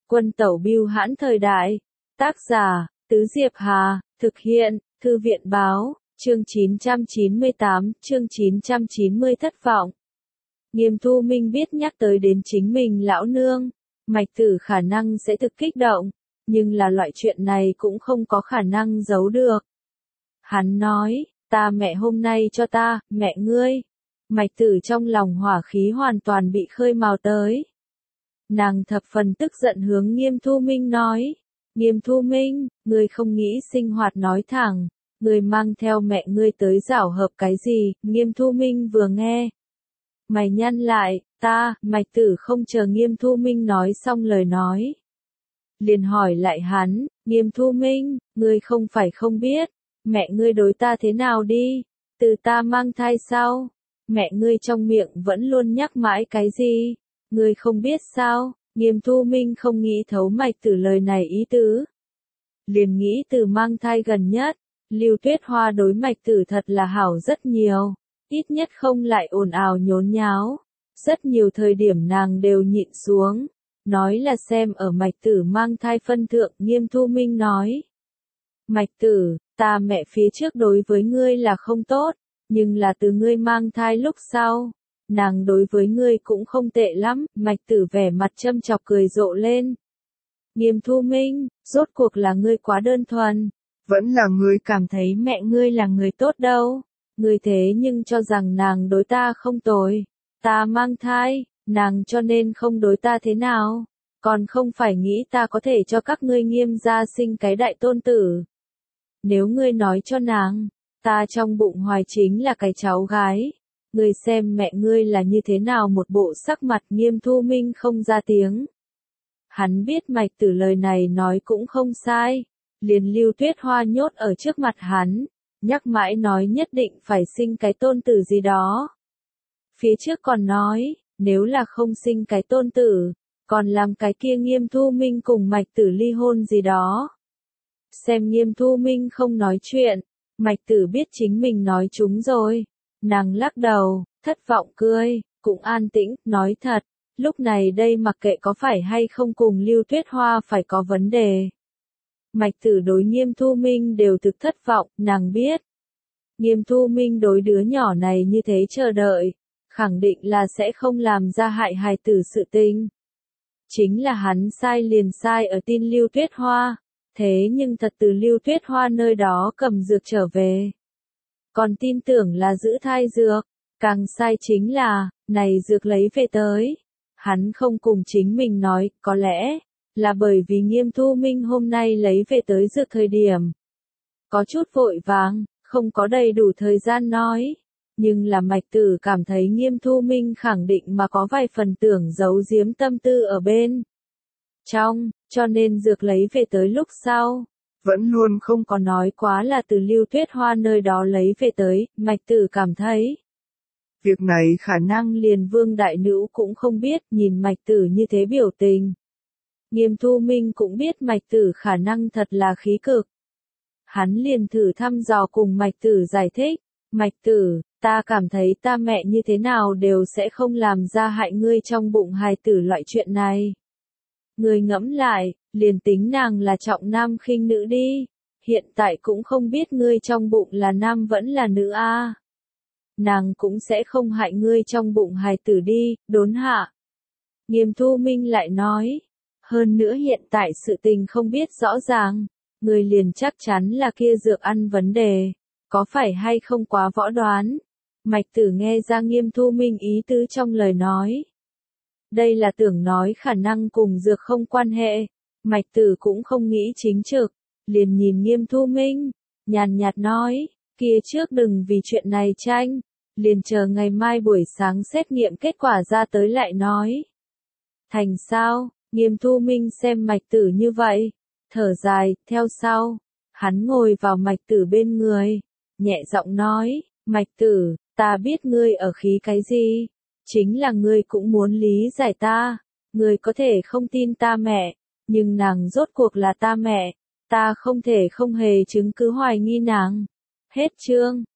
Quân tẩu bưu hãn thời đại. Tác giả, Tứ Diệp Hà, thực hiện, Thư viện báo, chương 998, chương 990 thất vọng. Nghiêm Thu Minh biết nhắc tới đến chính mình lão nương, Mạch Tử khả năng sẽ thực kích động, nhưng là loại chuyện này cũng không có khả năng giấu được. Hắn nói, ta mẹ hôm nay cho ta, mẹ ngươi. Mạch Tử trong lòng hỏa khí hoàn toàn bị khơi mào tới. Nàng thập phần tức giận hướng Nghiêm Thu Minh nói, Nghiêm Thu Minh, ngươi không nghĩ sinh hoạt nói thẳng, ngươi mang theo mẹ ngươi tới giảo hợp cái gì? Nghiêm Thu Minh vừa nghe, mày nhăn lại, Mạch Tử không chờ Nghiêm Thu Minh nói xong lời nói. Liền hỏi lại hắn, Nghiêm Thu Minh, ngươi không phải không biết, mẹ ngươi đối ta thế nào đi, từ ta mang thai sau, mẹ ngươi trong miệng vẫn luôn nhắc mãi cái gì, ngươi không biết sao? Nghiêm Thu Minh không nghĩ thấu Mạch Tử lời này ý tứ. Liền nghĩ từ mang thai gần nhất, Lưu Tuyết Hoa đối Mạch Tử thật là hảo rất nhiều, ít nhất không lại ồn ào nhốn nháo. Rất nhiều thời điểm nàng đều nhịn xuống, nói là xem ở Mạch Tử mang thai phân thượng. Nghiêm Thu Minh nói, Mạch Tử, ta mẹ phía trước đối với ngươi là không tốt, nhưng là từ ngươi mang thai lúc sau, nàng đối với ngươi cũng không tệ lắm. Mạch Tử vẻ mặt châm chọc cười rộ lên. Nghiêm Thu Minh, rốt cuộc là ngươi quá đơn thuần, vẫn là ngươi cảm thấy mẹ ngươi là người tốt đâu, ngươi thế nhưng cho rằng nàng đối ta không tồi, ta mang thai, nàng cho nên không đối ta thế nào, còn không phải nghĩ ta có thể cho các ngươi Nghiêm gia sinh cái đại tôn tử. Nếu ngươi nói cho nàng, ta trong bụng hoài chính là cái cháu gái, ngươi xem mẹ ngươi là như thế nào một bộ sắc mặt. Nghiêm Thu Minh không ra tiếng. Hắn biết Mạch Tử lời này nói cũng không sai, liền Lưu Tuyết Hoa nhốt ở trước mặt hắn, nhắc mãi nói nhất định phải sinh cái tôn tử gì đó. Phía trước còn nói, nếu là không sinh cái tôn tử, còn làm cái kia Nghiêm Thu Minh cùng Mạch Tử ly hôn gì đó. Xem Nghiêm Thu Minh không nói chuyện, Mạch Tử biết chính mình nói trúng rồi. Nàng lắc đầu, thất vọng cười, cũng an tĩnh, nói thật, lúc này đây mặc kệ có phải hay không cùng Lưu Tuyết Hoa phải có vấn đề. Mạch Tử đối Nghiêm Thu Minh đều thực thất vọng, nàng biết. Nghiêm Thu Minh đối đứa nhỏ này như thế chờ đợi, khẳng định là sẽ không làm ra hại hài tử sự tình. Chính là hắn sai liền sai ở tin Lưu Tuyết Hoa, thế nhưng thật từ Lưu Tuyết Hoa nơi đó cầm dược trở về. Còn tin tưởng là giữ thai dược, càng sai chính là, này dược lấy về tới. Hắn không cùng chính mình nói, có lẽ, là bởi vì Nghiêm Thu Minh hôm nay lấy về tới dược thời điểm. Có chút vội vàng, không có đầy đủ thời gian nói. Nhưng là Mạch Tử cảm thấy Nghiêm Thu Minh khẳng định mà có vài phần tưởng giấu giếm tâm tư ở bên trong, cho nên dược lấy về tới lúc sau. Vẫn luôn không có nói quá là từ Lưu Tuyết Hoa nơi đó lấy về tới. Mạch Tử cảm thấy việc này khả năng liền Vương Đại Nữ cũng không biết. Nhìn Mạch Tử như thế biểu tình, Nghiêm Thu Minh cũng biết Mạch Tử khả năng thật là khí cực. Hắn liền thử thăm dò cùng Mạch Tử giải thích, Mạch Tử, ta cảm thấy ta mẹ như thế nào đều sẽ không làm ra hại ngươi trong bụng hài tử loại chuyện này. Ngươi ngẫm lại, liền tính nàng là trọng nam khinh nữ đi, hiện tại cũng không biết ngươi trong bụng là nam vẫn là nữ a. Nàng cũng sẽ không hại ngươi trong bụng hài tử đi. Đốn hạ, Nghiêm Thu Minh lại nói, hơn nữa hiện tại sự tình không biết rõ ràng, ngươi liền chắc chắn là kia dược ăn vấn đề, có phải hay không quá võ đoán. Mạch Tử nghe ra Nghiêm Thu Minh ý tứ trong lời nói. Đây là tưởng nói khả năng cùng dược không quan hệ. Mạch Tử cũng không nghĩ chính trực, liền nhìn Nghiêm Thu Minh, nhàn nhạt nói, kia trước đừng vì chuyện này tranh, liền chờ ngày mai buổi sáng xét nghiệm kết quả ra tới lại nói. Thành sao? Nghiêm Thu Minh xem Mạch Tử như vậy, thở dài. Theo sau, hắn ngồi vào Mạch Tử bên người, nhẹ giọng nói, Mạch Tử, ta biết ngươi ở khí cái gì, chính là ngươi cũng muốn lý giải ta, ngươi có thể không tin ta mẹ, nhưng nàng rốt cuộc là ta mẹ, ta không thể không hề chứng cứ hoài nghi nàng. Hết chương.